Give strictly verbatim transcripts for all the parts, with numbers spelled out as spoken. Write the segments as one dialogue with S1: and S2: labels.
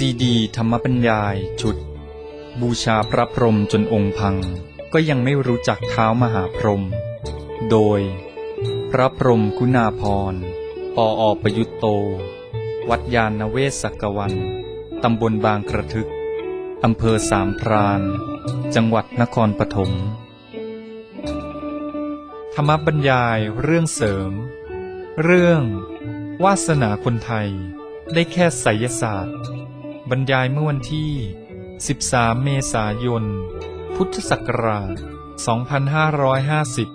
S1: ซีดีธรรมบรรยายชุดบูชาพระพรหมจนองค์พังก็ยังไม่รู้จักเท้ามหาพรหมโดยพระพรหมคุณาภรณ์ปออประยุตโตวัดยานเวศกวันตำบลบางกระทึกอำเภอสามพรานจังหวัดนครปฐมธรรมบรรยายเรื่องเสริมเรื่องวาสนาคนไทยได้แค่ไสยศาสตร์บรรยายเมื่อวันที่สิบสามเมษายนพุทธศักราชสองพันห้าร้อยห้าสิบ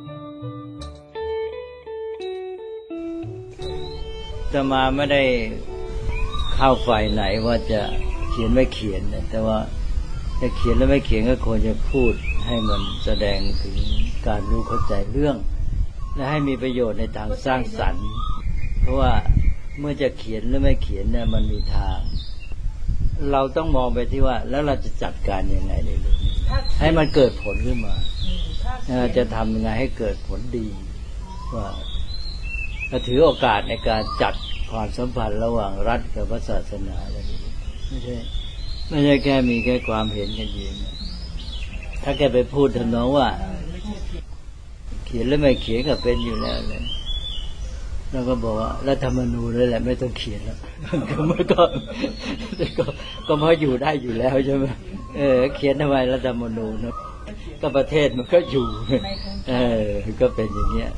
S2: จะมาไม่ได้เข้าฝ่ายไหนว่าจะเขียนไม่เขียนแต่ว่าจะเขียนแล้วไม่เขียนก็ควรจะพูดให้มันแสดงถึงการรู้เข้าใจเรื่องและให้มีประโยชน์ในทางสร้างสรรค์เพราะว่าเมื่อจะเขียนหรือไม่เขียนเนี่ยมันมีทางเราต้องมองไปที่ว่าแล้วเราจะจัดการยังไงในเรื่องนี้ให้มันเกิดผลขึ้นมาจะทำยังไงให้เกิดผลดีว่าถือโอกาสในการจัดความสัมพันธ์ระหว่างรัฐกับพระศาสนาอะไรนี้ไม่ใช่ไม่ใช่แค่มีแค่ความเห็นกันเองถ้าแกไปพูดทำนองว่าเขียนแล้วไม่เขียนก็เป็นอยู่แล้วเลยเราก็บอกว่ารัฐธรรมนูญนั่นแหละไม่ต้องเขียนแล้วก็มันก็ก็ก็พออยู่ได้อยู่แล้วใช่ไหมเออเขียนทำไมรัฐธรรมนูญนะก็ประเทศมันก็อยู่เออก็เป็นอย่างเงี้ย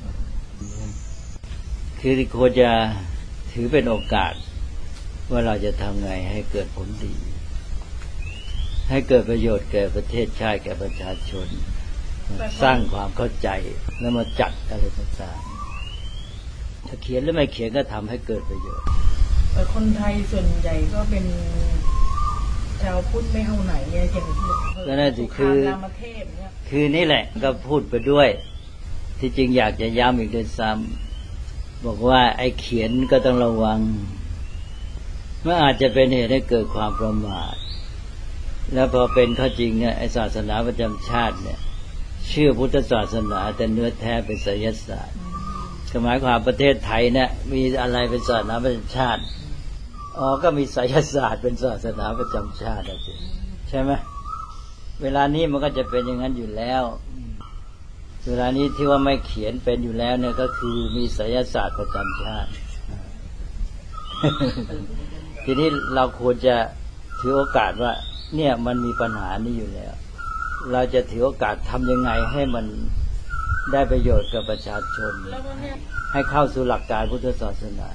S2: คือควรจะถือเป็นโอกาสว่าเราจะทำไงให้เกิดผลดีให้เกิดประโยชน์แก่ประเทศชาติแก่ประชาชนสร้างความเข้าใจแล้วมาจัดอะไรต่างๆถ้าเขียนหรือไม่เขียนก็ทำให้เกิดประโยชน์
S3: แต่คนไทยส่วนใหญ่ก็เป็นชาวพุทธไม่เท่าไหร่เนี่ยอย่าง
S2: ก็น่าจะคือคือนี่แหละก็พูดไปด้วยที่จริงอยากจะย้ำอีกด้วยซ้ำบอกว่าไอ้เขียนก็ต้องระวังเมื่ออาจจะเป็นเหตุให้เกิดความประมาทแล้วพอเป็นข้อจริงเนี่ยไอ้ศาสนาประจำชาติเนี่ยเชื่อพุทธศาสนาแต่เนื้อแท้เป็นไสยศาสตร์หมายความประเทศไทยเนี่ยมีอะไรเป็นศาสนาประจำชาติอ๋อก็มีไสยศาสตร์เป็นศาสนาประจำชาติใช่ไหมเวลานี้มันก็จะเป็นอย่างนั้นอยู่แล้วเวลานี้ที่ว่าไม่เขียนเป็นอยู่แล้วเนี่ยก็คือมีไสยศาสตร์ประจำชาติ ทีนี้เราควรจะถือโอกาสว่าเนี่ยมันมีปัญหานี้อยู่แล้วเราจะถือโอกาสทำยังไงให้มันได้ประโยชน์กับประชาชนให้เข้าสู่หลักการพุทธศาสนา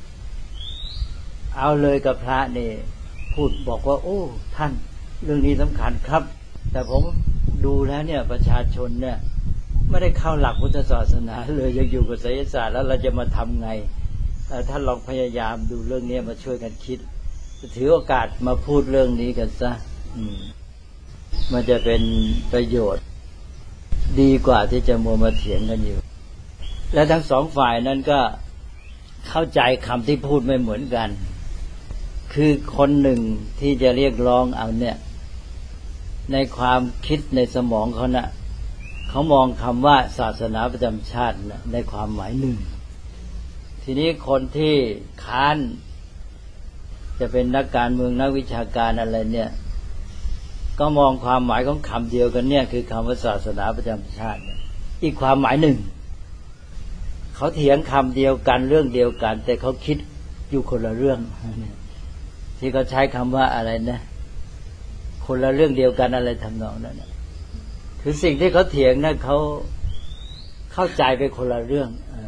S2: เอาเลยกับพระนี่พูดบอกว่าโอ้ท่านเรื่องนี้สำคัญครับแต่ผมดูแล้วเนี่ยประชาชนเนี่ยไม่ได้เข้าหลักพุทธศาสนาเลยยังอยู่กับไสยศาสตร์แล้วเราจะมาทำไงท่านลองพยายามดูเรื่องนี้มาช่วยกันคิดถือโอกาสมาพูดเรื่องนี้กันซะมันจะเป็นประโยชน์ดีกว่าที่จะมัวมาเถียงกันอยู่และทั้งสองฝ่ายนั้นก็เข้าใจคำที่พูดไม่เหมือนกันคือคนหนึ่งที่จะเรียกร้องเอาเนี่ยในความคิดในสมองเขานะเขามองคำว่าศาสนาประจำชาตินะในความหมายหนึ่งทีนี้คนที่ค้านจะเป็นนักการเมืองนักวิชาการอะไรเนี่ยก็มองความหมายของคำเดียวกันเนี่ยคือคำว่าศาสนาประจำชาติอีกความหมายหนึ่งเขาเถียงคำเดียวกันเรื่องเดียวกันแต่เขาคิดอยู่คนละเรื่องที่เขาใช้คำว่าอะไรนะคนละเรื่องเดียวกันอะไรทำนองนั้นนะคือสิ่งที่เขาเถียงนะเขาเข้าใจไปคนละเรื่อง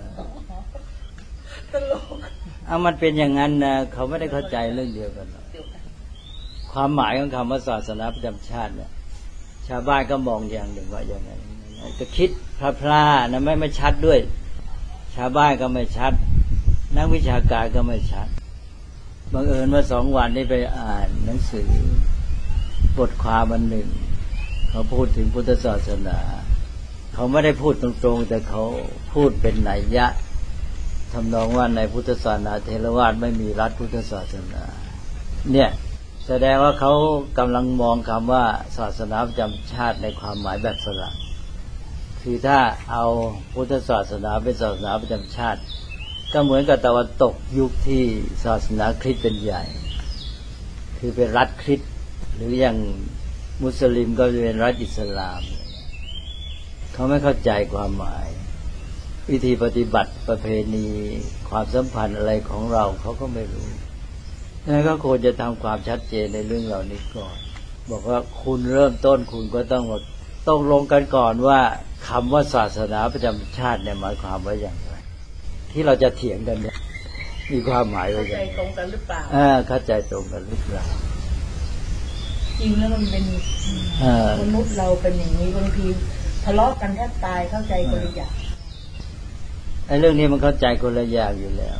S3: ตลก
S2: เอามันเป็นอย่างนั้นนะเขาไม่ได้เข้าใจเรื่องเดียวกันความหมายของคำว่าศาสนาประจำชาติเนี่ยชาวบ้านก็มองอย่างหนึ่งว่าอย่างนั้นก็คิดพลาๆนะไม่ไม่ชัดด้วยชาวบ้านก็ไม่ชัดนักวิชาการก็ไม่ชัดบังเอิญว่าสองวันนี้ไปอ่านหนังสือบทความอันหนึ่งเขาพูดถึงพุทธศาสนาเขาไม่ได้พูดตรงๆแต่เขาพูดเป็นนัยยะทำนองว่าในพุทธศาสนาเทรวาสไม่มีรัฐพุทธศาสนาเนี่ยแสดงว่าเขากำลังมองคำว่าศาสนาประจำชาติในความหมายแบบฝรั่งคือถ้าเอาพุทธศาสนาเป็นศาสนาประจำชาติก็เหมือนกับตะวันตกยุคที่ศาสนาคริสต์เป็นใหญ่ คคือเป็นรัฐคริสต์หรืออย่างมุสลิมก็เป็นรัฐอิสลามเขาไม่เข้าใจความหมายวิธีปฏิบัติประเพณีความสัมพันธ์อะไรของเราเขาก็ไม่รู้นั่นก็ควรจะทำความชัดเจนในเรื่องเหล่านี้ก่อนบอกว่าคุณเริ่มต้นคุณก็ต้องต้องลงกันก่อนว่าคำว่าศาสนาประจำชาติเนี่ยหมายความว่าอย่างไรที่เราจะเถียงกันเนี่ยมีความหมายว่าอย่างไร
S3: เข้าใจตรงกันหรือเปล่า
S2: อ่าเข้าใจตรงกันหรือเปล่า
S3: จริงแล้วมันเป็นมนุษย์เราเป็นอย่างนี้บางทีทะเลาะกันแทบตายเข้าใจคนละอย่าง
S2: ไอ้เรื่องนี้มันเข้าใจคนละอย่างอยู่แล้ว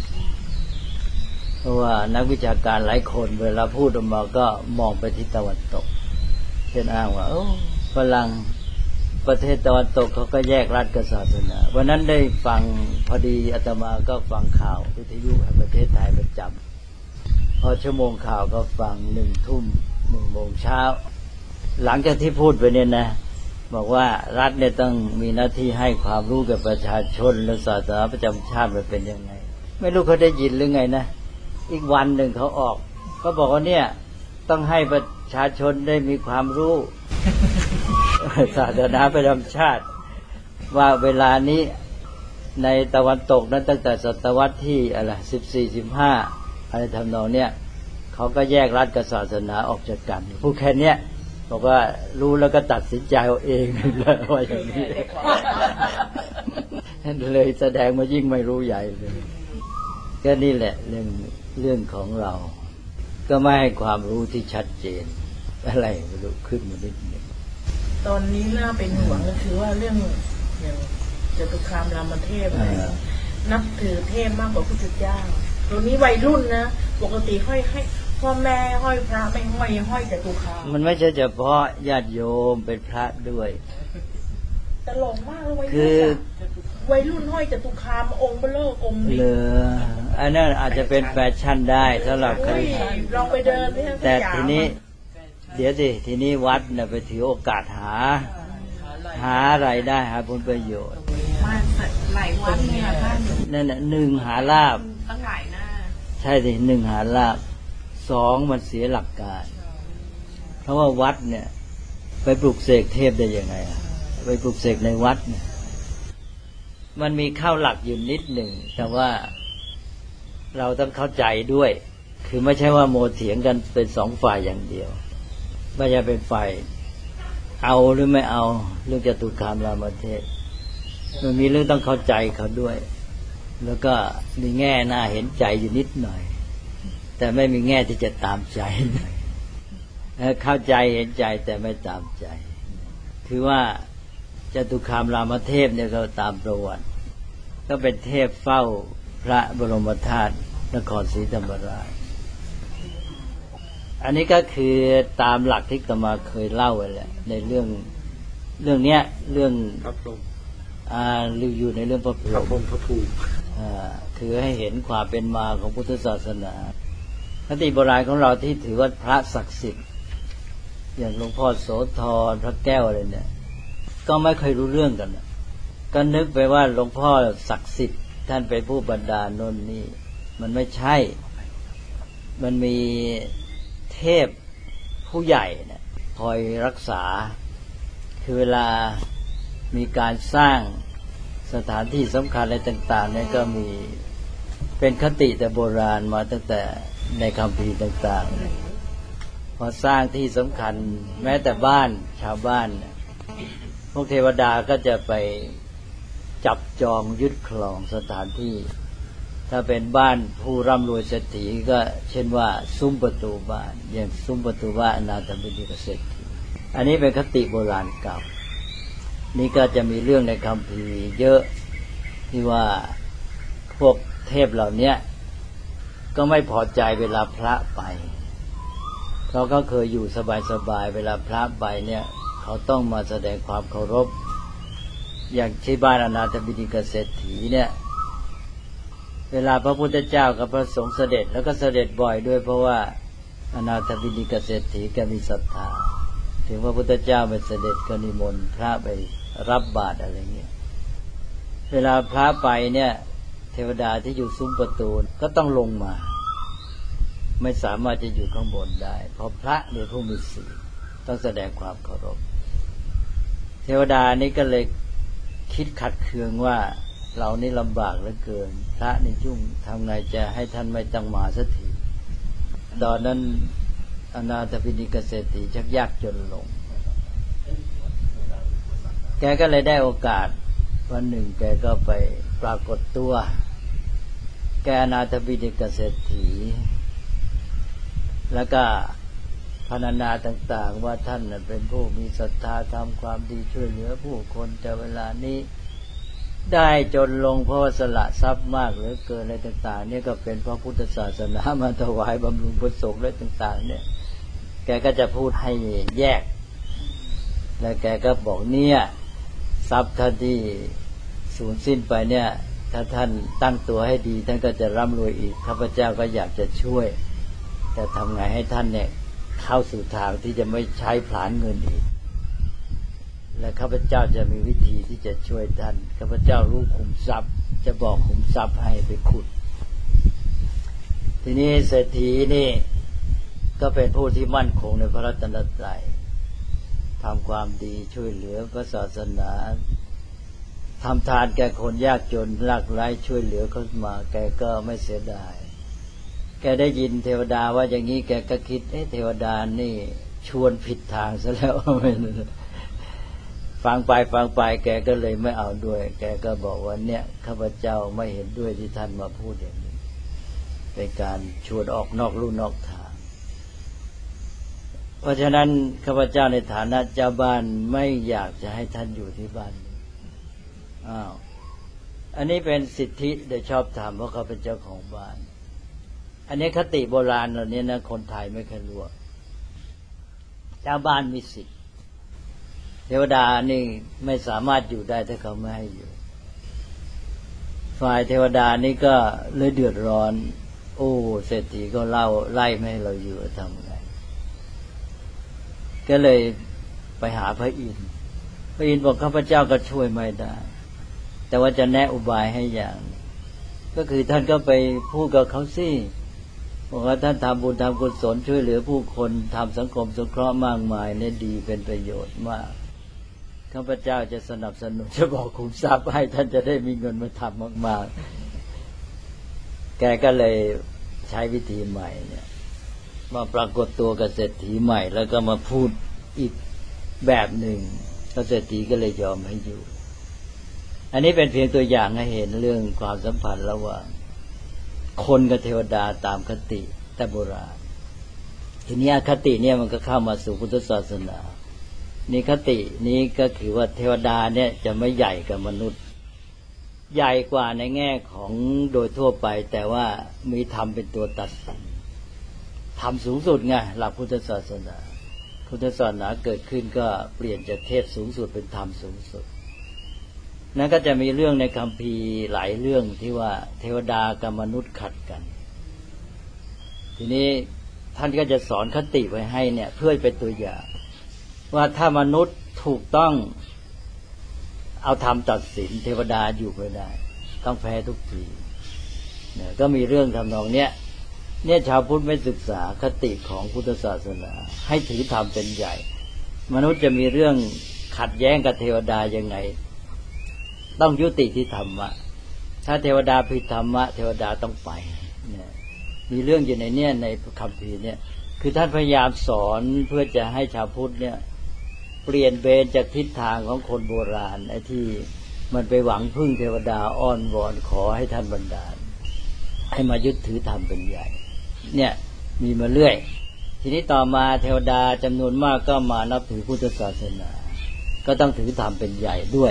S2: เพราะว่านักวิชาการหลายคนเวลาพูดออกมาก็มองไปที่ตะวันตกเช่นอ้างว่าโอ้ฝรั่งประเทศตะวันตกเขาก็แยกรัฐกับศาสนาวันนั้นได้ฟังพอดีอาตมาก็ฟังข่าววิทยุแห่งประเทศไทยประจำพอชั่วโมงข่าวก็ฟังหนึ่งทุ่มหนึ่งโมงเช้าหลังจากที่พูดไปเนี่ยนะบอกว่ารัฐเนี่ยต้องมีหน้าที่ให้ความรู้กับประชาชนและศาสนาประจำชาติมันเป็นยังไงไม่รู้เขาได้ยินหรือไงนะอีกวันหนึ่งเขาออกเขาบอกว่าเนี่ยต้องให้ประชาชนได้มีความรู้ ศาสนาประจำชาติว่าเวลานี้ในตะวันตกนั้นตั้งแต่ศตวรรษที่อะไรสิบสี่สิบห้าอะไรทำนองเนี้ยเขาก็แยกรัฐกับศาสนาออกจากกันผู้แค่เนี้ยบอกว่ารู้แล้วก็ตัดสินใจเอาเองเลยว่าอย่างนี้เลยแสดงมายิ่งไม่รู้ใหญ่เลยก็นี่แหละเรื่องเรื่องของเราก็ไม่ให้ความรู้ที่ชัดเจนอะไรไม่รู้ขึ้นมานิดนึง
S3: ตอนนี้น่าเป็นห่วงก็คือว่าเรื่องอย่างจตุคามรามเทพอะไรนับถือเทพมากกว่าพุทธเจ้าตอนนี้วัยรุ่นนะปกติห้อยให้พ่อแม่ห้อยพระไม่ห้อยห้อยจตุคาม
S2: มันไม่ใช่เฉพาะญาติโยมเป็นพระด้วย
S3: ตลกมากเลยวัยรุ่นวัยรุ่นห้อยจตุคามองค์เบลอกลมนี่
S2: เลยอันนั้นอาจจะเป็นแฟชั่นได้สำหรับใคร
S3: ลองไปเดิน
S2: แต่ทีนี้เดี๋ยวสิทีนี้วัดเนี่ยไปถือโอกาสหาหาอะไรได้หาผลประโยชน์
S3: มาหลายวันเนี่ยท่าน
S2: นั่นน่ะหนึ่งหาลาภ
S3: ตั้งหลายหน้า
S2: ใช่สิหนึ่งหาลาภสองมันเสียหลักการเพราะว่าวัดเนี่ยไปปลุกเสกเทพได้ยังไงอ่ะไปปลุกเสกในวัดเนี่ยมันมีเข้าหลักอยู่นิดหนึ่งแต่ว่าเราต้องเข้าใจด้วยคือไม่ใช่ว่าโมเถียงกันเป็นสองฝ่ายอย่างเดียวไม่ใช่เป็นฝ่ายเอาหรือไม่เอาเรื่องจตุคามรามเทพมันมีเรื่องต้องเข้าใจเขาด้วยแล้วก็มีแง่น่าเห็นใจอยู่นิดหน่อยแต่ไม่มีแง่ที่จะตามใจเข้าใจเห็นใจแต่ไม่ตามใจคือว่าจตุคามรามเทพเนี่ยก็ตามประวัติก็เป็นเทพเฝ้าพระบรมธาตุนครศรีธรรมราชอันนี้ก็คือตามหลักที่อาตมาเคยเล่าไว้แหละในเรื่องเรื่องเนี้ยเรื่อง
S1: พระพรหม
S2: อ่าอยู่ในเรื่องพระพรหม
S1: พระภูมิ
S2: อ่าคือให้เห็นความเป็นมาของพุทธศาสนาคติโบราณของเราที่ถือว่าพระศักดิ์สิทธิ์อย่างหลวงพ่อโสธรพระแก้วอะไรเนี่ยก็ไม่เคยรู้เรื่องกันก็นึกไปว่าหลวงพ่อศักดิ์สิทธิ์ท่านเป็นผู้บันดาลโน่นนี่มันไม่ใช่มันมีเทพผู้ใหญ่เนี่ยคอยรักษาคือเวลามีการสร้างสถานที่สำคัญอะไรต่างๆเนี่ยก็มีเป็นคติแต่โบราณมาตั้งแต่ในคัมภีร์ต่างๆพอสร้างที่สำคัญแม้แต่บ้านชาวบ้านพวกเทวดาก็จะไปจับจองยึดครองสถานที่ถ้าเป็นบ้านผู้ร่ำรวยเศรษฐีก็เช่นว่าซุ้มประตูบ้านอย่างซุ้มประตูบ้านอนาถบิณฑิกเศรษฐีอันนี้เป็นคติโบราณเก่านี่ก็จะมีเรื่องในคัมภีร์เยอะที่ว่าพวกเทพเหล่านี้ก็ไม่พอใจเวลาพระไปเขาก็เคยอยู่สบายๆเวลาพระไปเนี่ยเขาต้องมาแสดงความเคารพอย่างที่บ้านอนาถบิณฑิกเศรษฐีเนี่ยเวลาพระพุทธเจ้ากับพระสงฆ์เสด็จแล้วก็เสด็จบ่อยด้วยเพราะว่าอนาถบิณฑิกเศรษฐีแกมีศรัทธาถึงพระพุทธเจ้าไปเสด็จก็นิมนต์พระไปรับบาตรอะไรเงี้ยเวลาพระไปเนี่ยเทวดาที่อยู่ซุ้มประตูก็ต้องลงมาไม่สามารถจะอยู่ข้างบนได้เพราะพระเป็นผู้มีศีลต้องแสดงความเคารพเทวดานี่ก็เลยคิดขัดเคืองว่าเรานี่ลำบากเหลือเกินพระนี่ยุ่งทำไงจะให้ท่านไม่ต้องมาสักทีตอนนั้นอนาถปิณกเศรษฐีชักยากจนลงแกก็เลยได้โอกาสวันหนึ่งแกก็ไปปรากฏตัวแกอนาถปิณกเศรษฐีแล้วก็พรรณนาต่างๆว่าท่านเป็นผู้มีศรัทธาทำความดีช่วยเหลือผู้คนแต่เวลานี้ได้จนลงเพราะสละทรัพย์มากเหลือเกินอะไรต่างๆเนี่ยก็เป็นเพราะพุทธศาสนามาถวายบำรุงพระสงฆ์อะไรต่างๆเนี่ยแกก็จะพูดให้แยกแล้วแกก็บอกเนี่ยทรัพย์ท่านที่สูญสิ้นไปเนี่ยถ้าท่านตั้งตัวให้ดีท่านก็จะร่ำรวยอีกข้าพเจ้าก็อยากจะช่วยแต่ทำไงให้ท่านเนี่ยเข้าสู่ทางที่จะไม่ใช้ผลาญเงินอีกและข้าพเจ้าจะมีวิธีที่จะช่วยท่านข้าพเจ้ารู้ขุมทรัพย์จะบอกขุมทรัพย์ให้ไปขุดทีนี้เศรษฐีนี่ก็เป็นผู้ที่มั่นคงในพระรัตนตรัยทำความดีช่วยเหลือพระศาสนาทำทานแก่คนยากจนลากไร้ช่วยเหลือเขามาแกก็ไม่เสียดายแกได้ยินเทวดาว่าอย่างนี้แกก็คิดเอ๊ะเทวดานี่ชวนผิดทางซะแล้วฟังไปฟังไปแกก็เลยไม่เอาด้วยแกก็บอกว่าเนี่ยข้าพเจ้าไม่เห็นด้วยที่ท่านมาพูดอย่างนี้เป็นการชวนออกนอกลู่นอกทางเพราะฉะนั้นข้าพเจ้าในฐานะเจ้าบ้านไม่อยากจะให้ท่านอยู่ที่บ้านอ้าวอันนี้เป็นสิทธิโดยชอบธรรมเพราะเขาเป็นเจ้าของบ้านอันนี้คติโบราณเหล่านี้นะคนไทยไม่เคยรู้เจ้าบ้านมีสิทธิเทวดานี่ไม่สามารถอยู่ได้ถ้าเขาไม่ให้อยู่ฝ่ายเทวดานี่ก็เลยเดือดร้อนโอ้เศรษฐีก็เล่าไล่ไม่ให้เราอยู่ทำไงก็เลยไปหาพระอินทร์พระอินทร์บอกข้าพเจ้าก็ช่วยไม่ได้แต่ว่าจะแนะอุบายให้อย่างก็คือท่านก็ไปพูดกับเขาสิบอกว่าท่านทำบุญทำกุศลช่วยเหลือผู้คนทำสังคมสงเคราะห์มากมายเนี่ยดีเป็นประโยชน์มากข้าพเจ้าจะสนับสนุนจะบอกขุมทรัพย์ให้ท่านจะได้มีเงินมาทำมากๆแกก็เลยใช้วิธีใหม่เนี่ยมาปรากฏตัวกับเศรษฐีใหม่แล้วก็มาพูดอีกแบบหนึ่งเศรษฐีก็เลยยอมให้อยู่อันนี้เป็นเพียงตัวอย่างให้เห็นเรื่องความสัมพันธ์ระหว่างคนกับเทวดาตามคติแต่โบราณทีนี้คติเนี่ยมันก็เข้ามาสู่พุทธศาสนานี่คตินี้ก็คือว่าเทวดาเนี่ยจะไม่ใหญ่กับมนุษย์ใหญ่กว่าในแง่ของโดยทั่วไปแต่ว่ามีธรรมเป็นตัวตัดสินธรรมสูงสุดไงหลักพุทธศาสนาพุทธศาสนาเกิดขึ้นก็เปลี่ยนจากเทพสูงสุดเป็นธรรมสูงสุดนั่นก็จะมีเรื่องในคัมภีร์หลายเรื่องที่ว่าเทวดากับมนุษย์ขัดกันทีนี้ท่านก็จะสอนคติไว้ให้เนี่ยเพื่อเป็นตัวอย่างว่าถ้ามนุษย์ถูกต้องเอาธรรมตัดสินเทวดาอยู่ไม่ได้ต้องแพ้ทุกทีเนี่ยก็มีเรื่องทำนองเนี้ยเนี่ยชาวพุทธไม่ศึกษาคติของพุทธศาสนาให้ถือธรรมเป็นใหญ่มนุษย์จะมีเรื่องขัดแย้งกับเทวดายังไงต้องยุติที่ธรรมะถ้าเทวดาผิดธรรมะเทวดาต้องไปเนี่ยมีเรื่องอยู่ในเนี่ยในคัมภีร์เนี่ยคือท่านพยายามสอนเพื่อจะให้ชาวพุทธเนี่ยเปลี่ยนเบนจากทิศทางของคนโบราณไอ้ที่มันไปหวังพึ่งเทวดาอ้อนวอนขอให้ท่านบันดาลให้มายึดถือธรรมเป็นใหญ่เนี่ยมีมาเรื่อยทีนี้ต่อมาเทวดาจำนวนมากก็มานับถือพุทธศาสนาก็ต้องถือธรรมเป็นใหญ่ด้วย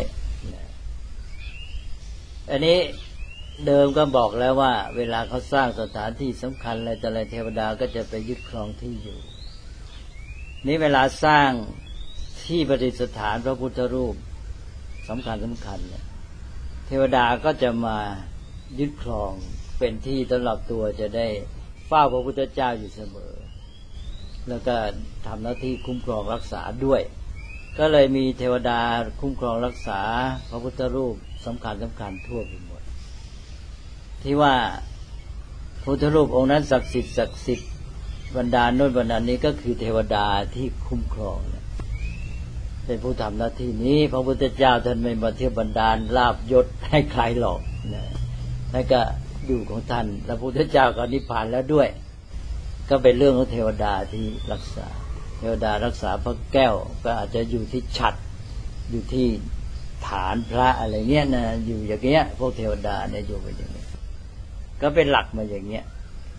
S2: อันนี้เดิมก็บอกแล้วว่าเวลาเขาสร้างสถานที่สำคัญอะไรแต่อะไรเทวดาก็จะไปยึดครองที่อยู่นี้เวลาสร้างที่ประดิษฐานพระพุทธรูปสำคัญสำคัญเนี่ยเทวดาก็จะมายึดครองเป็นที่สำหรับตัวจะได้เฝ้าพระพุทธเจ้าอยู่เสมอแล้วก็ทำหน้าที่คุ้มครองรักษาด้วยก็เลยมีเทวดาคุ้มครองรักษาพระพุทธรูปสำคัญสำคัญทั่วไปหมดที่ว่าพุทธรูปองค์นั้นศักดิ์สิทธิ์ศักดิ์สิทธิ์บรรดาโน่นบรรดานี้ก็คือเทวดาที่คุ้มครองเป็นผู้ทำหน้าที่นี้พระพุทธเจ้าท่านไม่มาเที่ยวบันดาลลาภยศให้ใครหรอกนะท่านก็อยู่ของท่านแล้วพระพุทธเจ้าก็นิพพานแล้วด้วยก็เป็นเรื่องของเทวดาที่รักษาเทวดารักษาพระแก้วก็อาจจะอยู่ที่ฉัตรอยู่ที่ฐานพระอะไรเงี้ยนะอยู่อย่างเงี้ยพวกเทวดาเนี่ยอยู่ไปอย่างเงี้ยก็เป็นหลักมาอย่างเงี้ย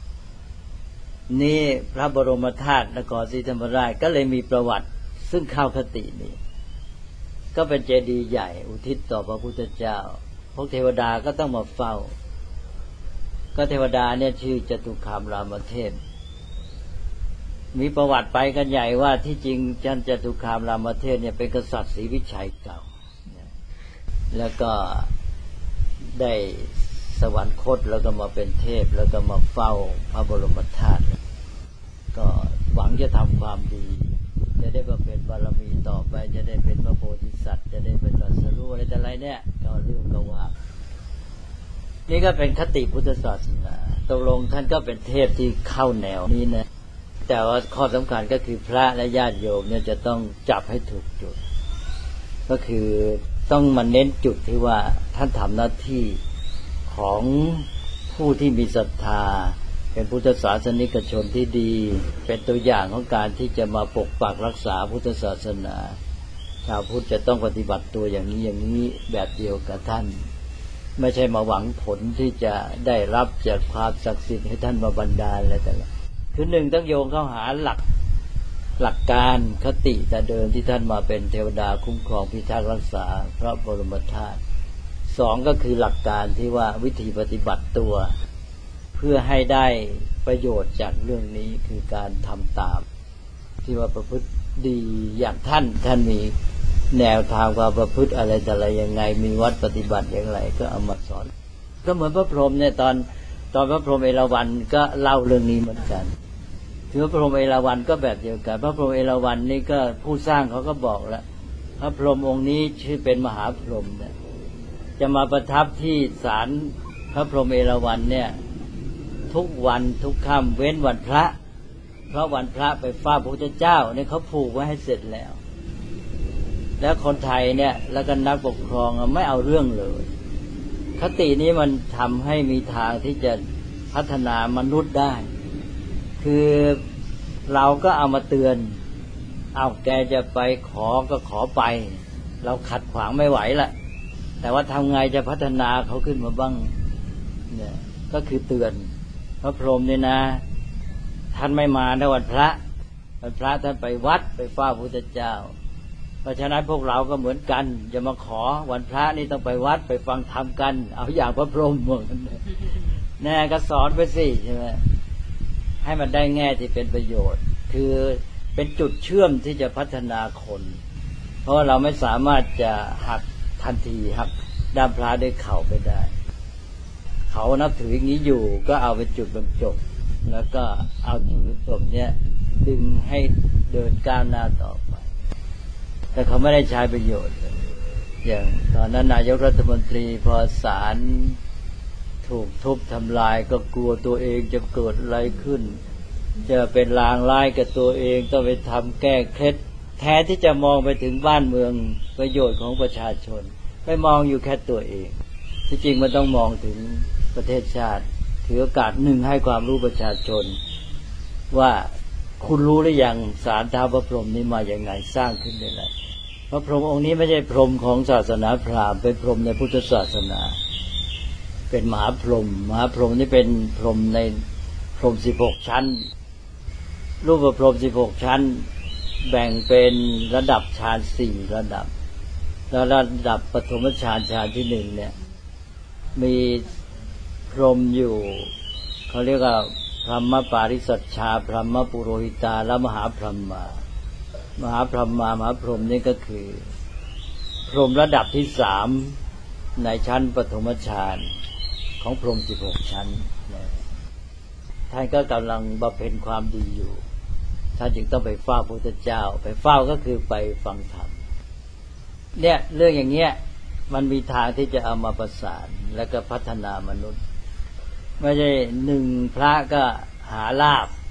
S2: นี่พระบรมธาตุนครศรีธรรมราชก็เลยมีประวัติซึ่งเข้าคตินี้ก็เป็นเจดีย์ใหญ่อุทิศต่อพระพุทธเจ้าพวกเทวดาก็ต้องมาเฝ้าก็เทวดาเนี่ยชื่อจตุคามรามเทพมีประวัติไปกันใหญ่ว่าที่จริงท่านจตุคามรามเทพเนี่ยเป็นกษัตริย์ศรีวิชัยเก่าแล้วก็ได้สวรรคตแล้วก็มาเป็นเทพแล้วก็มาเฝ้าพระบรมธาตุก็หวังจะทำความดีจะได้มาเป็นบารมีต่อไปจะได้เป็นพระโพธิสัตว์จะได้เป็นตรัสรู้อะไรแต่ไรเนี่ยก็เรื่องก็ว่านี่ก็เป็นคติพุทธศาสนาตกลงท่านก็เป็นเทพที่เข้าแนวนี้นะแต่ว่าข้อสำคัญก็คือพระและญาติโยมเนี่ยจะต้องจับให้ถูกจุดก็คือต้องมาเน้นจุดที่ว่าท่านทำหน้าที่ของผู้ที่มีศรัทธาเป็นพุทธศาสนิกชนที่ดีเป็นตัวอย่างของการที่จะมาปกปักรักษาพุทธศาสนาชาวพุทธจะต้องปฏิบัติตัวอย่างนี้อย่างนี้แบบเดียวกับท่านไม่ใช่มาหวังผลที่จะได้รับจากความศักดิ์สิทธิ์ให้ท่านมาบันดาลอะไรแต่ละคือหนึ่งต้องโยงเข้าหาหลักหลักการคติแต่เดิมที่ท่านมาเป็นเทวดาคุ้มครองพิทักษ์รักษาพระบรมธาตุสองก็คือหลักการที่ว่าวิธีปฏิบัติตัวเพื่อให้ได้ประโยชน์จากเรื่องนี้คือการทำตามที่ว่าประพฤติดีอย่างท่านท่านมีแนวทางว่าประพฤติอะไรแต่อะไรยังไงมีวัดปฏิบัติอย่างไรก็เอามาสอนก็เหมือนพระพรหมเนี่ยตอนตอนพระพรหมเอราวัณก็เล่าเรื่องนี้เหมือนกันคือพระพรหมเอราวัณก็แบบเดียวกันพระพรหมเอราวัณนี่ก็ผู้สร้างเขาก็บอกแล้วพระพรหมองค์นี้ชื่อเป็นมหาพรหมเนี่ยจะมาประทับที่ศาลพระพรหมเอราวัณเนี่ยทุกวันทุกค่ำเว้นวันพระเพราะวันพระไปเฝ้าพระพุทธเจ้าเนี่ยเขาผูกไว้ให้เสร็จแล้วแล้วคนไทยเนี่ยแล้วก็นักปกครองไม่เอาเรื่องเลยคตินี้มันทำให้มีทางที่จะพัฒนามนุษย์ได้คือเราก็เอามาเตือนเอาแกจะไปขอก็ขอไปเราขัดขวางไม่ไหวละแต่ว่าทำไงจะพัฒนาเขาขึ้นมาบ้างเนี่ยก็คือเตือนพระพรหมเนี่ยนะท่านไม่มาในวันพระวันพระท่านไปวัดไปเฝ้าพระพุทธเจ้าเพราะฉะนั้นพวกเราก็เหมือนกันจะมาขอวันพระนี่ต้องไปวัดไปฟังธรรมกันเอาอย่างพระพรหมเหมือนกันแน่ก็สอนไปสิใช่ไหมให้มันได้แง่ที่เป็นประโยชน์คือเป็นจุดเชื่อมที่จะพัฒนาคนเพราะเราไม่สามารถจะหักทันทีหักด้ามพระด้วยเข่าไปได้เขานับถืออย่างนี้อยู่ก็เอาเป็นจุดบรรจบแล้วก็เอาจุดบรรจบเนี้ยดึงให้เดินก้าวหน้าต่อไปแต่เขาไม่ได้ใช้ประโยชน์อย่างตอนนั้นนายกรัฐมนตรีพอศาลถูกทุบทำลายก็กลัวตัวเองจะเกิดอะไรขึ้นจะเป็นลางร้ายกับตัวเองต้องไปทำแก้เคล็ดแทนที่จะมองไปถึงบ้านเมืองประโยชน์ของประชาชนไปมองอยู่แค่ตัวเองที่จริงมันต้องมองถึงประเทศชาติถือโอกาสหนึ่งให้ความรู้ประชาชนว่าคุณรู้หรือยังศาลท้าวพระพรหมนี้มาอย่างไงสร้างขึ้นได้ไรพระพรหมองค์นี้ไม่ใช่พรหมของศาสนาพราหมณ์เป็นพรหมในพุทธศาสนาเป็นมหาพรหมมหาพรหมนี่เป็นพรหมในพรหมสิบหกชั้นรูปพรหมสิบหกชั้นแบ่งเป็นระดับฌานสี่ระดับแล้วระดับปฐมฌานฌานที่หนึ่งเนี่ยมีพรหมอยู่เขาเรียกว่าพรหมปาริสัชชาพรหมปุโรหิตาและมหาพรหมามหาพรหมามหาพรหมนี่ก็คือพรหมระดับที่สามในชั้นปฐมฌานของพรหมสิบหกชั้นท่านก็กำลังบำเพ็ญความดีอยู่ท่านจึงต้องไปเฝ้าพระพุทธเจ้าไปเฝ้าก็คือไปฟังธรรมเนี่ยเรื่องอย่างเงี้ยมันมีทางที่จะเอามาประสานแล้วก็พัฒนามนุษย์ไม่ใช่หนึ่งพระก็หาลาภ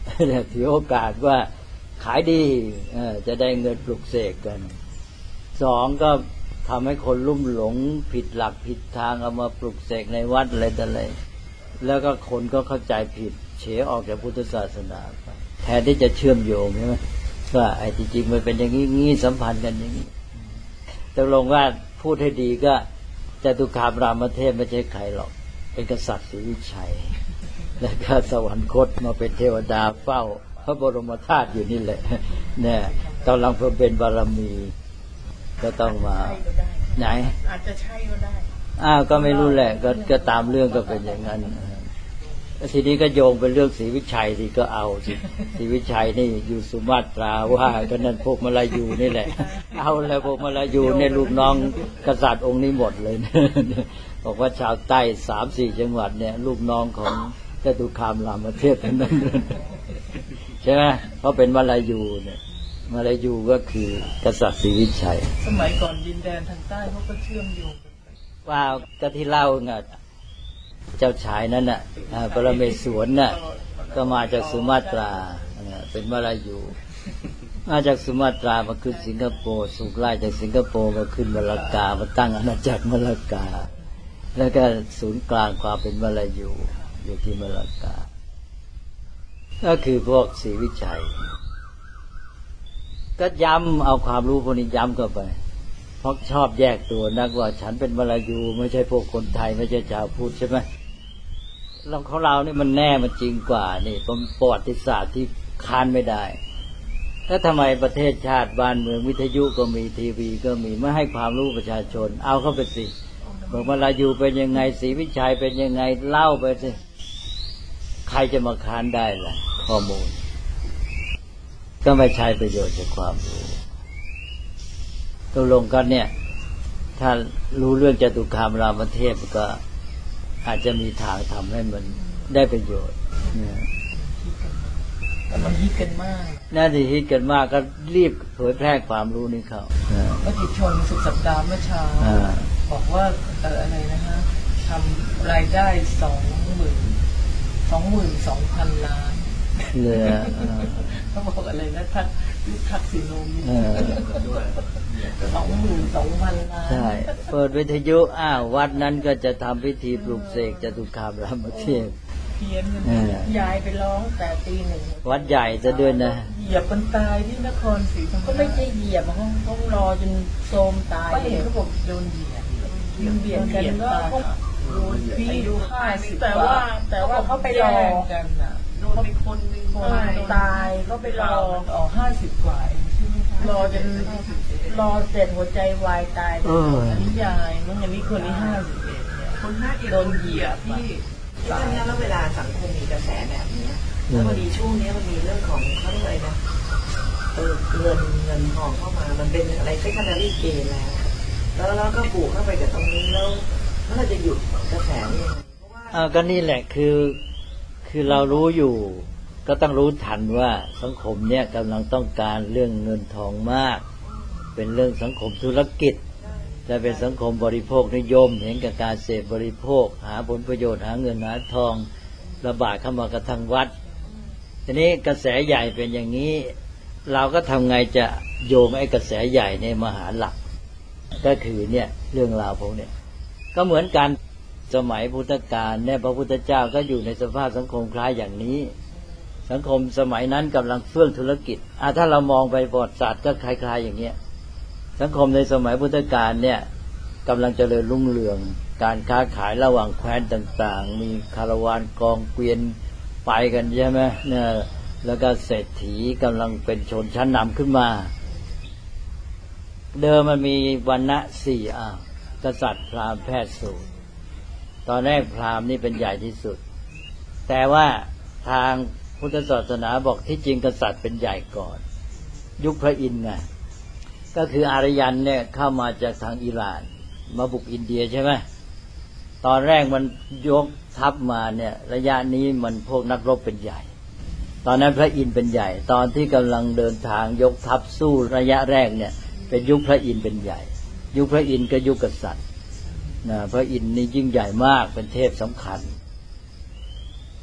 S2: ถือโอกาสว่าขายดีจะได้เงินปลุกเสกกันสองก็ทำให้คนลุ่มหลงผิดหลักผิดทางเอามาปลุกเสกในวัดอะไรต่ออะไรแล้วก็คนก็เข้าใจผิดเฉออกจากพุทธศาสนาไปแทนที่จะเชื่อมโยงใช่ไหมว่าไอ้จริงๆมันเป็นอย่างนี้งี้สัมพันธ์กันอย่างนี้ตกลงว่าพูดให้ดีก็จตุคามรามเทพไม่ใช่ใครหรอกเป็นกษัตริย์ศรีวิชัยแล้วก็สวรรคตมาเป็นเทวดาเฝ้าพระบรมธาตุอยู่นี่แหละเนี่ยกำลังเพิ่มเป็นบารมีก็ต้องมาไหน
S3: อาจจะใช่ก็ได้
S2: อ้าวก็ไม่รู้แหละก็ก็ตามเรื่องก็เป็นอย่างนั้นทีนี้ก็โยงเป็นเรื่องศรีวิชัยสิก็เอาสิศรีวิชัยนี่อยู่สุมาตราว่าก็นั่นพวกมลายูนี่แหละเอาแล้วพวกมลายูเนี่ยลูกน้องกษัตริย์องค์นี้หมดเลยบอกว่าชาวใต้สามสี่จังหวัดเนี่ยลูกน้องของจตุคามรามเทพทั้งนั้นใช่ไหมเพราะเป็นมลายูเนี่ยมลายูก็คือกษัตริย์ศรีวิชัย
S3: สมัยก่อนดินแดนทางใต้เขาก็เชื่อมโยง
S2: ว่าก็ที่เล่าไงเจ้าชายนั้นน่ะปรเมศวรน่ะก็มาจากสุมาตราเป็นมลายูมาจากสุมาตรามาขึ้นสิงคโปร์สุกไล่จากสิงคโปร์มาขึ้นมลากามาตั้งอาณาจักรมลากาแล้วก็ศูนย์กลางความเป็นมลายูอยู่ที่มลากาก็คือพวกศรีวิชัยก็ย้ำเอาความรู้พวกนี้ย้ำเข้าไปเพราะชอบแยกตัวนักว่าฉันเป็นมลายูไม่ใช่พวกคนไทยไม่ใช่ชาวพุทธใช่ไหมเราของเรานี่มันแน่มันจริงกว่านี่เป็นประวัติศาสตร์ที่ค้านไม่ได้แล้วทำไมประเทศชาติบ้านเมืองวิทยุก็มีทีวีก็มีไม่ให้ความรู้ประชาชนเอาเข้าไปสิบอกมลายูเป็นยังไงศรีวิชัยเป็นยังไงเล่าไปสิใครจะมาค้านได้ล่ะข้อมูลก็ไม่ใช้ประโยชน์จากความรู้ตกลงกันเนี่ยถ้ารู้เรื่องจตุคามรามเทพก็อาจจะมีทางทำให้มันได้ประโยชน์
S3: แต่มันฮิตกันมาก
S2: น่าจะฮิตกันมากก็รีบเผยแพร่ความรู้นี้เขา
S3: มติชนสุดสัปดาห์เมื่อเช้าบอกว่าอะไรนะฮะทำรายได้สองหมื่นสองหมื่นสองพันล้าน
S2: เลย
S3: เขาบอกอะไรนะทักยุคทักษิโนมีสองหมื่นสองพันล้าน
S2: ใช่เปิดวิทยุอ้าววัดนั้นก็จะทำพิธีปลุกเสกจตุคามรามเทพ
S3: เพี้ยนกันยายไปร้องแต่ตีหนึ่ง
S2: วัดใหญ่จะด้วยนะ
S3: เหยียบกันตายที่นครศรีธรรมราชก็ไม่ใช่เหยียบเขาเขารอจนโทรมตายเลยเขาบอกโดนเหยียบยิงเบียดกันก็พี่อายุห้าสิบแต่ว่าแต่ว่าเขาไปรอกันน่ะโดนไปคนนึงตายก็ไปรออ๋อห้าสิบกว่ารอจนรอเสร็จหัวใจวายตายอันนี้ยายน้องอันนี้คนนี้ห้าสิบเอ็ดเนี่ยคนห้าโดนเหยียบที่
S4: ตอนนี้แล้วเวลาสังคมมีกระแสแบบนี้แล้วพอดีช่วงนี้มันมีเรื่องของเขาเรียกอะไรนะเออเงินเงินทองเข้ามามันเป็นอะไรเซ็กชันนารีเกย์แล้วแล้วเราก็ปลูกเข้าไปกับตรงนี้แล้วแล้วเราจะหยุดกระแสนี้ยังไง
S2: อ่าก็นี่แหละคือคือเรารู้อยู่ก็ต้องรู้ทันว่าสังคมเนี่ยกำลังต้องการเรื่องเงินทองมากเป็นเรื่องสังคมธุรกิจจะเป็นสังคมบริโภคนิยมเห็นกับการเสพบริโภคหาผลประโยชน์หาเงินหาทองระบาดเข้ามากระทั่งวัดทีนี้กระแสใหญ่เป็นอย่างนี้เราก็ทำไงจะโยงไอ้กระแสใหญ่ในมหาหลักก็คือเนี่ยเรื่องราวพวกนี้ก็เหมือนกันสมัยพุทธกาลเนี่ยพระพุทธเจ้าก็อยู่ในสภาพสังคมคล้ายอย่างนี้สังคมสมัยนั้นกำลังเฟื่องธุรกิจอ่ะถ้าเรามองไปประวัติศาสตร์ก็คล้ายๆอย่างเงี้ยสังคมในสมัยพุทธกาลเนี่ยกำลังเจริญรุ่งเรืองการค้าขายระหว่างแคว้นต่างๆมีคาราวานกองเกวียนไปกันใช่ไหมเนี่ยแล้วก็เศรษฐีกำลังเป็นชนชั้นนำขึ้นมาเดิมมันมีวรรณะสี่อ่ะกษัตริย์พราหมณ์แพทย์สูตรตอนแรกพราหมณ์นี่เป็นใหญ่ที่สุดแต่ว่าทางพุทธศาสนาบอกที่จริงกษัตริย์เป็นใหญ่ก่อนยุคพระอินทร์ไงก็คืออารยันเนี่ยเข้ามาจากทางอิหร่านมาบุกอินเดียใช่ไหมตอนแรกมันยกทัพมาเนี่ยระยะนี้มันพวกนักรบเป็นใหญ่ตอนนั้นพระอินทร์เป็นใหญ่ตอนที่กำลังเดินทางยกทัพสู้ระยะแรกเนี่ยเป็นยุคพระอินทร์เป็นใหญ่ยุคพระอินทร์ก็ยุคกษัตริย์นะพระอินทร์นี่ยิ่งใหญ่มากเป็นเทพสำคัญท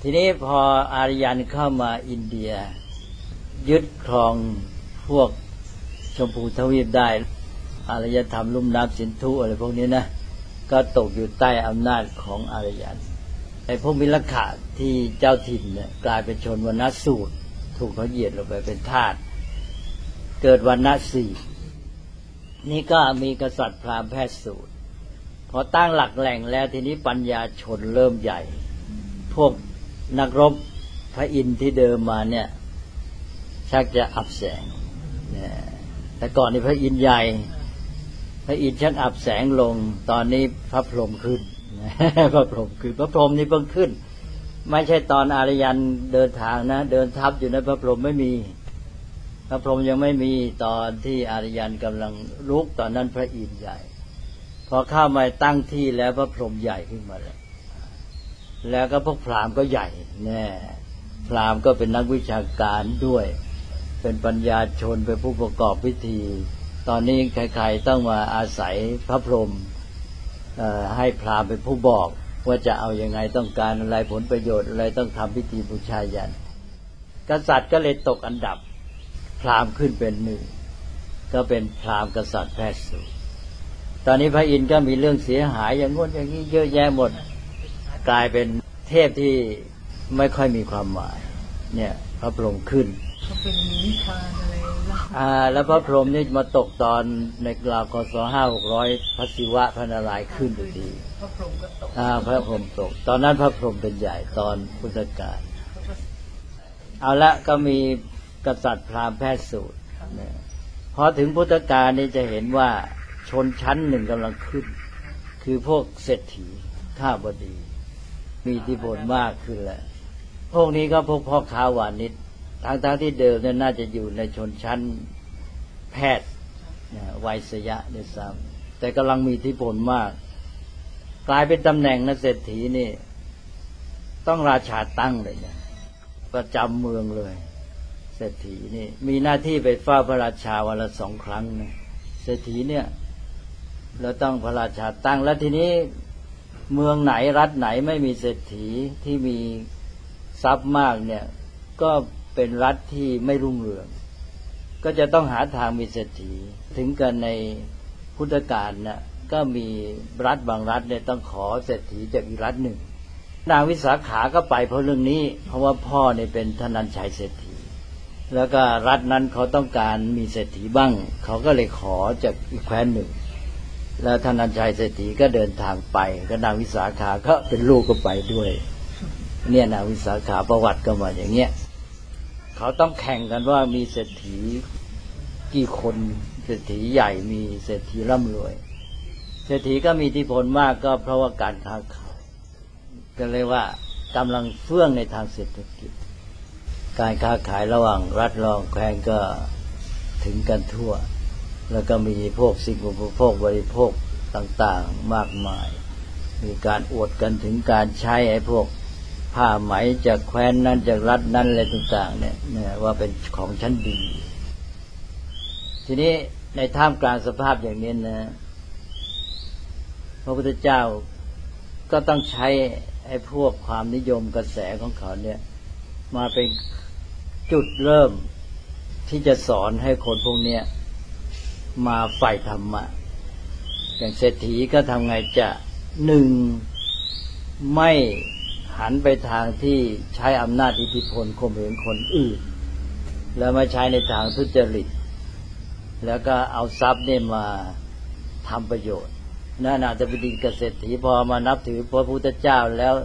S2: ทีนี้พออารยันเข้ามาอินเดียยึดครองพวกชมพูทวีปได้อารยธรรมลุ่มน้ำสินธุอะไรพวกนี้นะก็ตกอยู่ใต้อำนาจของอารยันไอ้พวกมิลขะที่เจ้าถิ่นเนี่ยกลายเป็นชนวรรณสูตรถูกเขาเหยียดลงไปเป็นทาสเกิดวรรณะสี่นี่ก็มีกษัตริย์พราหมณ์แพทย์สูตรพอตั้งหลักแหล่งแล้วทีนี้ปัญญาชนเริ่มใหญ่พวกนักรบพระอินทร์ที่เดิมมาเนี่ยชักจะอับแสงแต่ก่อนนี่พระอินทร์ใหญ่พระอินทร์ชักอับแสงลงตอนนี้พระพรหมขึ้นพระพรหมคือพระพรหมนี่เพิ่งขึ้นไม่ใช่ตอนอารยันเดินทางนะเดินทัพอยู่นะพระพรหมไม่มีพระพรหมยังไม่มีตอนที่อารยันกำลังลุกตอนนั้นพระอินทร์ใหญ่พอเข้ามาตั้งที่แล้วพระพรหมใหญ่ขึ้นมาแล้วแล้วก็พวกพราหมณ์ก็ใหญ่แน่พราหมณ์ก็เป็นนักวิชาการด้วยเป็นปัญญาชนเป็นผู้ประกอบพิธีตอนนี้ใครๆต้องมาอาศัยพระพรหมให้พราหมณ์เป็นผู้บอกว่าจะเอายังไงต้องการอะไรผลประโยชน์อะไรต้องทำพิธีบูชายันกษัตริย์ก็เลยตกอันดับพราหมณ์ขึ้นเป็นหนึ่งก็เป็นพราหมณ์กษัตริย์แพทย์สูตรตอนนี้พระอินทร์ก็มีเรื่องเสียหายอย่างงุ่นอย่างนี้เยอะแยะหมดกลายเป็นเทพที่ไม่ค่อยมีความหมายเนี่ยพระพรหมขึ้น
S3: ก็เป็นนิทานอะไรล่ะ
S2: อ่าแล้วพระพรหมนี่มาตกตอนในราวคศห้าหกร้อยพระศิวะพระนารายณ์ขึ้นอยู่ดี
S3: พระพรหมก็ตก
S2: อ่าพระพรหมตกตอนนั้นพระพรหมเป็นใหญ่ตอนพุทธกาลเอาละก็มีกษัตริย์พราหมณ์แพทย์สูตรพอถึงพุทธกาลนี่จะเห็นว่าชนชั้นหนึ่งกำลังขึ้นคือพวกเศรษฐีข้าบดีมีอิทธิพลมากขึ้นแล้วพวกนี้ก็พวกพ่อค้าวานิชทั้งๆที่เดิมเนี่ยน่าจะอยู่ในชนชั้นแพทย์ไวยสยะด้วยซ้ำแต่กำลังมีอิทธิพลมากกลายเป็นตำแหน่งนะเศรษฐีนี่ต้องราชาตั้งเลยเนี่ยประจำเมืองเลยเศรษฐีนี่มีหน้าที่ไปเฝ้าพระราชาวันละสองครั้งนะเศรษฐีเนี่ยแล้วต้องพระราชาตั้งแล้วทีนี้เมืองไหนรัฐไหนไม่มีเศรษฐีที่มีทรัพย์มากเนี่ยก็เป็นรัฐที่ไม่รุ่งเรืองก็จะต้องหาทางมีเศรษฐีถึงกันในพุทธกาลน่ะก็มีรัฐบางรัฐเนี่ยต้องขอเศรษฐีจากอีกรัฐหนึ่งนางวิสาขาก็ไปเพราะเรื่องนี้เพราะว่าพ่อเนี่ยเป็นธนัญชัยเศรษฐีแล้วก็รัฐนั้นเขาต้องการมีเศรษฐีบ้างเขาก็เลยขอจากอีกแคว้นหนึ่งแล้วธนัญชัยเศรษฐีก็เดินทางไปก็นางวิสาขาก็เป็นลูกก็ไปด้วยเนี่ยนางวิสาขาประวัติก็มาอย่างเงี้ยเขาต้องแข่งกันว่ามีเศรษฐีกี่คนเศรษฐีใหญ่มีเศรษฐีร่ำรวยเศรษฐีก็มีอิทธิพลมากก็เพราะว่าการค้าขายก็เลยว่ากำลังเฟื่องในทางเศรษฐกิจการค้าขายระหว่างรัฐรองแคว้นก็ถึงกันทั่วแล้วก็มีพวกสิ่งอุปโภคบริโภคต่างๆมากมายมีการอวดกันถึงการใช้ไอ้พวกผ้าไหมจากแคว้นนั้นจากรัฐนั้นอะไรต่างๆเนี่ยว่าเป็นของชั้นดีทีนี้ในท่ามกลางสภาพอย่างนี้นะพระพุทธเจ้าก็ต้องใช้ไอ้พวกความนิยมกระแสของเขาเนี่ยมาเป็นจุดเริ่มที่จะสอนให้คนพวกเนี้ยมาใฝ่ธรรมะอย่างเศรษฐีก็ทำไงจะหนึ่งไม่หันไปทางที่ใช้อำนาจอิทธิพลข่มเหงคนอื่นแล้วมาใช้ในทางทุจริตแล้วก็เอาทรัพย์เนี่ยมาทำประโยชน์นั่นอาจจะเป็นดีกับเศรษฐีพอมานับถือพระพุทธเจ้าแล้ว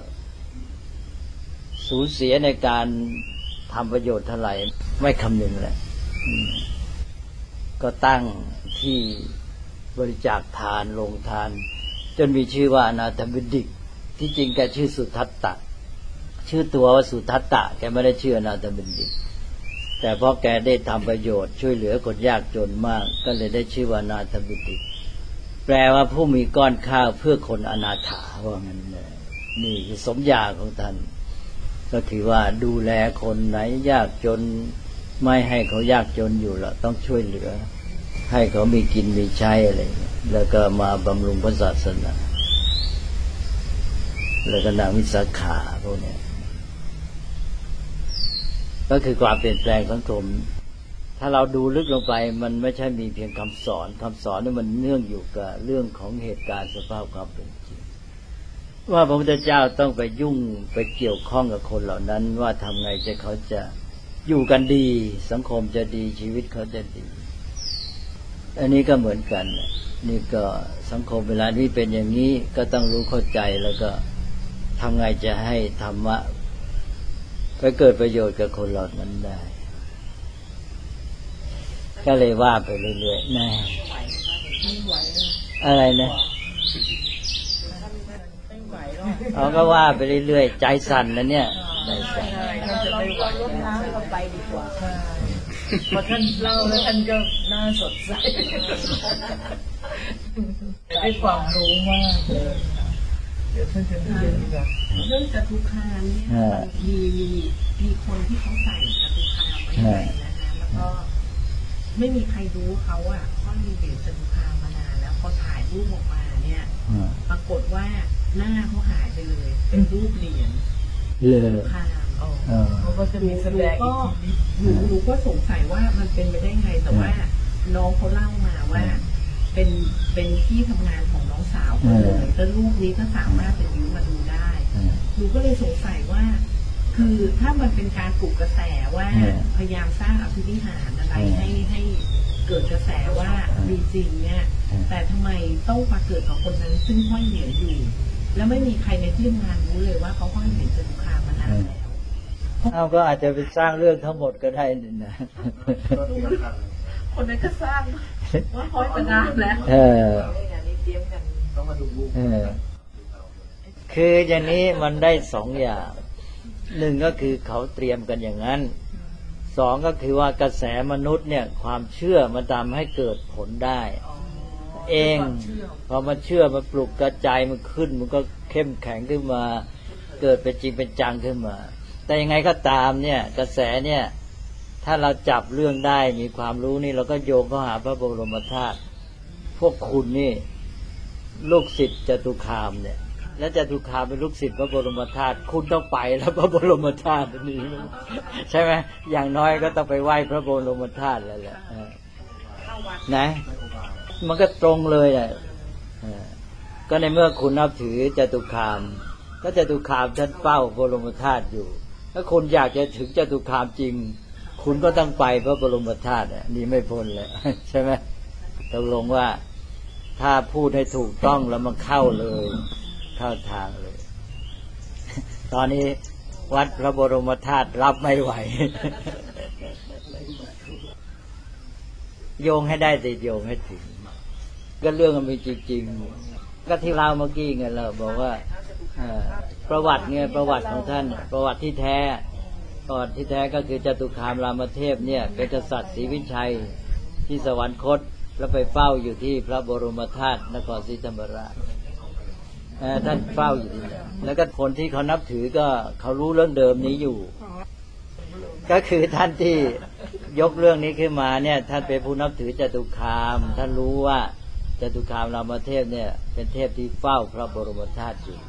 S2: สูญเสียในการทำประโยชน์เท่าไหร่ไม่คำนึงแหละก็ตั้งที่บริจาคทานลงทานจนมีชื่อว่าอนาถบิณฑิกที่จริงแกชื่อสุทัตตะชื่อตัวว่าสุทัตตะแกไม่ได้ชื่ออนาถบิณฑิกแต่เพราะแกได้ทำประโยชน์ช่วยเหลือคนยากจนมากก็เลยได้ชื่อว่าอนาถบิณฑิกแปลว่าผู้มีก้อนข้าวเพื่อคนอนาถาว่างั้นเลยนี่คือสมญาของท่านก็คือว่าดูแลคนไหนยากจนไม่ให้เขายากจนอยู่ละต้องช่วยเหลือให้เขามีกินมีใช้อะไรแล้วก็มาบำรุงพระศาสนาแล้วก็นางวิสาขาพวกนี้ก็คือความเปลี่ยนแปลงสังคมถ้าเราดูลึกลงไปมันไม่ใช่มีเพียงคำสอนคำสอนนี่มันเนื่องอยู่กับเรื่องของเหตุการณ์สภาพความเป็นจริงว่าพระพุทธเจ้าต้องไปยุ่งไปเกี่ยวข้องกับคนเหล่านั้นว่าทำไงจะเขาจะอยู่กันดีสังคมจะดีชีวิตเขาจะดีอันนี้ก็เหมือนกันนี่ก็สังคมเวลานี้เป็นอย่างนี้ก็ต้องรู้เข้าใจแล้วก็ทำไงจะให้ธรรมะไปเกิดประโยชน์กับคนเหล่านั้นได้ก็เลยว่าไปเรื่อยๆนะอะไรนะเขาก็ว่าไปเรื่อยๆใจสั่นนะเนี่ยใจสั่น
S3: ท่านจะไปวัดรดน้ำก็ไปดีกว่าพอท่านเล่าแล้วท่านก็น่าสดใสได้ความรู้มากเลยเดี๋ยวท่านจะเรียนดีกว่าเรื่องจตุคามเนี่ยมีมีมีคนที่เขาใส่จตุคามไปนะคะแล้วก็ไม่มีใครรู้เขาอ่ะเขามีเหรียญจตุคามมานานแล้วพอถ่ายรูปออกมาเนี่ยปรากฏว่าหน้าเขาหายไปเลยเป็นรูปเหรียญจตุคามเขาก็จะมีแสดงก็หนูหนูก็สงสัยว่ามันเป็นไปได้ไงแต่ว่าน้องเขาเล่ามาว่าเป็นเป็นที่ทำงานของน้องสาวเขาเลยแล้วรูปนี้ก็สามารถเป็นยืมมาดูได้หนูก็เลยสงสัยว่าคือถ้ามันเป็นการปลุกกระแสว่าพยายามสร้างอภินิหารอะไรให้ให้เกิดกระแสว่ามีจริงเนี่ยแต่ทำไมต้องมาเกิดกับคนนั้นซึ่งห้อยเหรียญอยู่แล้วไม่มีใครในที่ทำงานรู้เลยว่าเขาห้อยเหรียญจตุคามมานานแล้ว
S2: เอาก็อาจจะไปสร้างเรื่องทั้งหมดก็ได้นี่นะ
S3: คนนั้นก็สร้างว่าห้อยมานานแล้ว
S2: เออเออคืออย่างนี้มันได้สองอย่างหนึ่งก็คือเขาเตรียมกันอย่างนั้นสองก็คือว่ากระแสมนุษย์เนี่ยความเชื่อมันทำให้เกิดผลได้เองพอมันเชื่อมันปลุกกระจายมันขึ้นมันก็เข้มแข็งขึ้นมาเกิดเป็นจริงเป็นจังขึ้นมาแต่ยังไงก็ตามเนี่ยกระแสเนี่ยถ้าเราจับเรื่องได้มีความรู้นี่เราก็โยงเข้าหาพระบรมธาตุพวกคุณนี่ลูกศิษย์จตุคามเนี่ยและจตุคามเป็นลูกศิษย์พระบรมธาตุคุณต้องไปแล้วพระบรมธาตุนี้ใช่ไหมอย่างน้อยก็ต้องไปไหว้พระบรมธาตุแล้วแหละนะมันก็ตรงเลยอ่ะก็ในเมื่อคุณนับถือจตุคามก็จตุคามท่านเฝ้าบรมธาตุอยู่ถ้าคุณอยากจะถึงจตุคามจริงคุณก็ต้องไปพระบรมธาตุนี่ไม่พ้นเลยใช่ไหมตกลงว่าถ้าพูดให้ถูกต้องแล้วมันเข้าเลยเข้าทางเลยตอนนี้วัดพระบรมธาตุรับไม่ไหวโยงให้ได้ติดโยงให้ถึงก็เรื่องมันมีจริงๆก็ที่เราเมื่อกี้ไงเราบอกว่าประวัติไงประวัติของท่านประวัติที่แท้ประวัติที่แท้ก็คือจตุคามรามเทพเนี่ยเป็นกษัตริย์ศรีวิชัยที่สวรรคตแล้วไปเฝ้าอยู่ที่พระบรมธาตุนครศรีธรรมราชท่านเฝ้าอยู่ที่นั่นแล้วก็คนที่เขานับถือก็เขารู้เรื่องเดิมนี้อยู่ก็คือท่านที่ยกเรื่องนี้ขึ้นมาเนี่ยท่านเป็นผู้นับถือจตุคามท่านรู้ว่าจตุคามรามเทพเนี่ยเป็นเทพที่เฝ้าพระบรมธาตุอยู่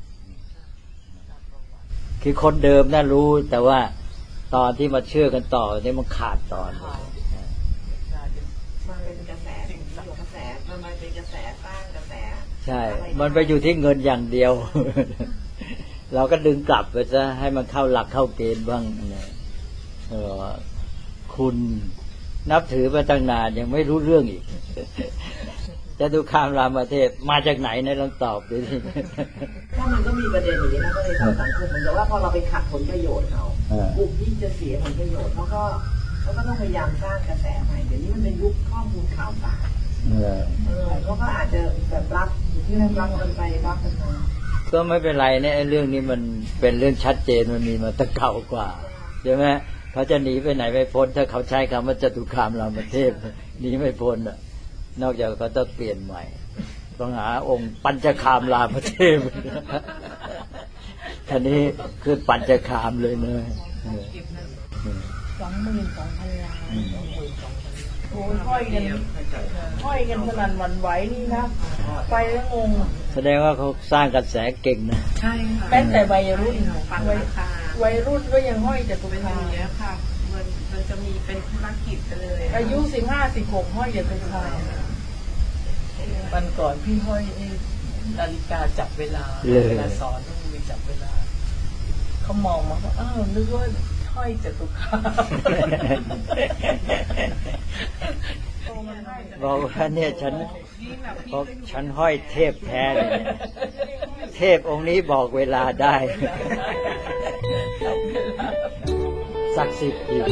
S2: คือคนเดิมน่ารู้แต่ว่าตอนที่มาเชื่อกันต่อเนี่ยมันขาดตอนเลย
S4: มันเป็นกระแสกระแสมันมาเป็นกระแสสร้างกระแส
S2: ใช่มันไปอยู่ที่เงินอย่างเดียวเราก็ดึงกลับไปซะให้มันเข้าหลักเข้าเกณฑ์บ้างเนี่ยคุณนับถือมาตั้งนานยังไม่รู้เรื่องอีกจตุคามรามเทพมาจากไหนในลองตอบดูสิ
S4: ถ้ามันก็มีประเด็นอย่างนี้นะก็เลยทำสังคมเหมือนกับว่าพอเราไปขัดผลประโยชน์เขากลุ่มที่จะเสียผลประโยชน์เขาก็เขาก็ต้องพยายามสร้างกระแสใหม่เดี๋ยวนี้มันเป็นยุคข้อมูลข่าวสารเออเขาก็อาจจะแบบรับอยู่ที่นั่นรับกันไปรับกันมา
S2: ก็ไม่เป็นไรเนี่ยเรื่องนี้มันเป็นเรื่องชัดเจนมันมีมาตั้งเก่ากว่าใช่ไหมเขาจะหนีไปไหนไม่พ้นถ้าเขาใช้คำว่าจตุคามรามเทพหนีไม่พ้นอ่ะนอกจากเขาต้องเปลี่ยนใหม่ต้องหาองค์ปัญจคามรามเทพท่านี้คือปัญจคามเลยเนย
S3: สองหมื่นสองพันล้านโอ้ยห้อยกันห้อยกันสนั่นหวั่นไหวนี่นะไปแล้วงง
S2: แสดงว่าเขาสร้างกระแสเก่งนะ
S3: ใช่ค่ะเป็นแต่วัยรุ่นปัญจคามวัยรุ่นก็ยังห้อยจตุ
S5: เป็นอ
S3: คา
S5: ย่าง
S3: ม
S5: เงี้ยค่ะมันมันจะมีเป็นธุรกิจไปเลย
S3: อายุสิบห้าสิบหกห้อยจตุคามวันก่อนพี่ห้อยนี่นาฬิกาจับเวลาเวลาสอนต้องมีจับเวลาเขามองมาว่าอ้าวนึกว่าห้อยจตุคาม
S2: บอกว่าเนี่ยฉันบอกฉันห้อยเทพแท้เลยเนี่ยเทพองค์นี้บอกเวลาได้ศักดิ์สิทธิ์อีก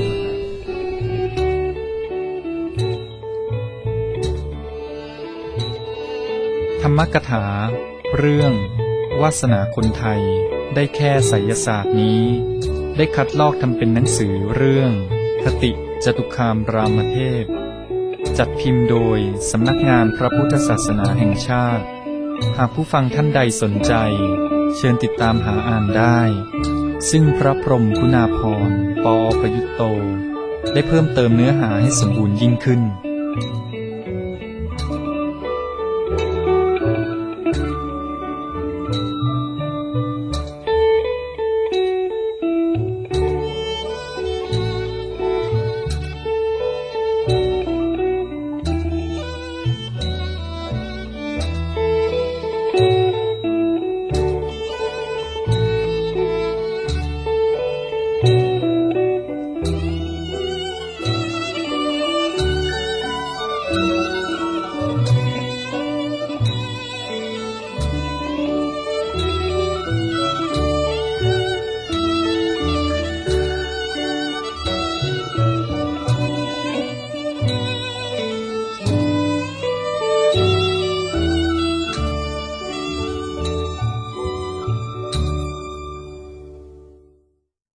S1: ธรรมกถาเรื่องวาสนาคนไทยได้แค่ไสยศาสตร์นี้ได้คัดลอกทำเป็นหนังสือเรื่องคติจตุคามรามเทพจัดพิมพ์โดยสำนักงานพระพุทธศาสนาแห่งชาติหากผู้ฟังท่านใดสนใจเชิญติดตามหาอ่านได้ซึ่งพระพรหมคุณาภรณ์ ปอประยุตโตได้เพิ่มเติมเนื้อหาให้สมบูรณ์ยิ่งขึ้น